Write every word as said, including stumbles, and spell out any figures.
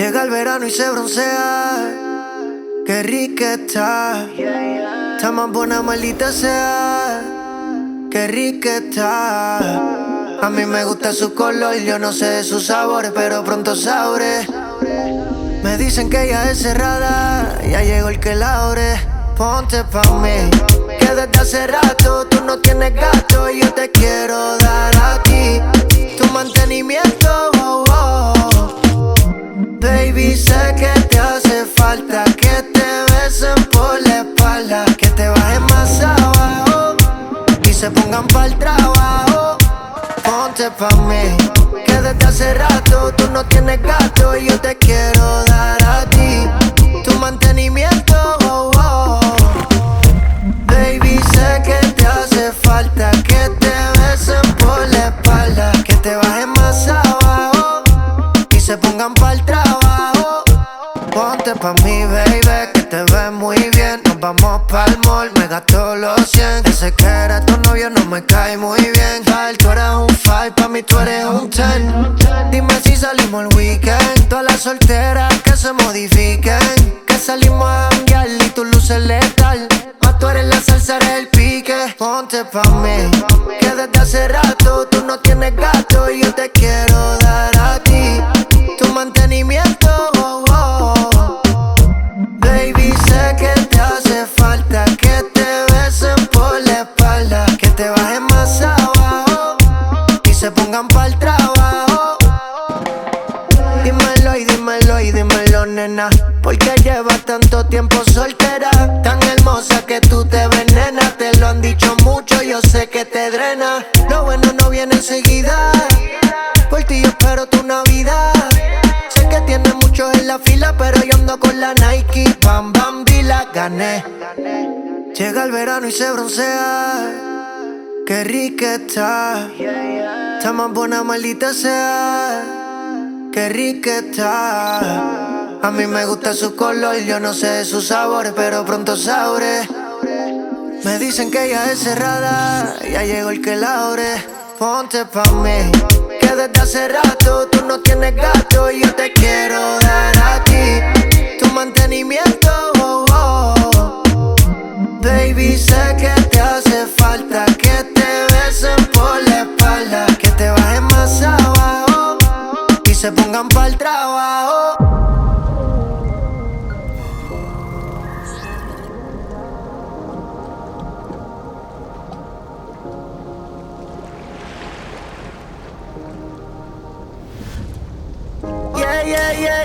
Llega el verano y se broncea. Qué rica está. Está más buena, maldita sea. Qué rica está. A mí me gusta su color, yo no sé de sus sabores, pero pronto sabré. Me dicen que ella es cerrada, ya llegó el que la abre. Ponte pa' mí, que desde hace rato tú no tienes gato y yo te quiero dar a ti tu mantenimiento, oh, oh. Baby, sé que te hace falta que te besen por la espalda, que te bajen más abajo y se pongan pa'l trabajo. Ponte pa' mí, que desde hace rato tú no tienes gato y yo te quiero dar a ti tu mantenimiento, oh, oh. Baby, sé que te hace falta que te besen por la espalda, que te bajen más abajo y se pongan pa'l trabajo. Ponte pa' mí, baby, que te ves muy bien. Nos vamos pa'l mall, me gasto los cien. Ese que era tu novio no me cae muy bien. Tal, tú eres un five, pa' mí tú eres un ten. Dime si salimos el weekend. Todas las solteras que se modifiquen, que salimos a janguear y tú luces letal. Más tú eres la salsa, eres el pique. Ponte pa' mí, que desde hace rato tú no tienes gato y yo te quiero dar a ti tu mantenimiento, oh, oh. Baby, sé que te hace falta que te besen por la espalda, que te bajen más abajo y se pongan pa'l trabajo. Dímelo y dímelo y dímelo, nena, porque llevas tanto tiempo soltera, tan hermosa que tú te venenas. Te lo han dicho mucho, yo sé que te drena. Lo bueno no viene enseguida, por ti yo espero tu Navidad. Sé que tienes muchos en la fila, pero yo ando con la Nike. Bam, bam, y la gané. Llega el verano y se broncea. Qué rica está. Está más buena, maldita sea. Qué rica está. A mí me gusta su color, yo no sé de sus sabores, pero pronto sabré. Me dicen que ella es cerrada, ya llegó el que la abre. Ponte pa' mí, que desde hace rato tú no tienes gato y yo te quiero dar a ti tu mantenimiento, oh, oh. Baby, sé que te hace falta que te besen por la espalda, que te bajen más abajo y se pongan pa'l trabajo. Yeah, yeah, yeah,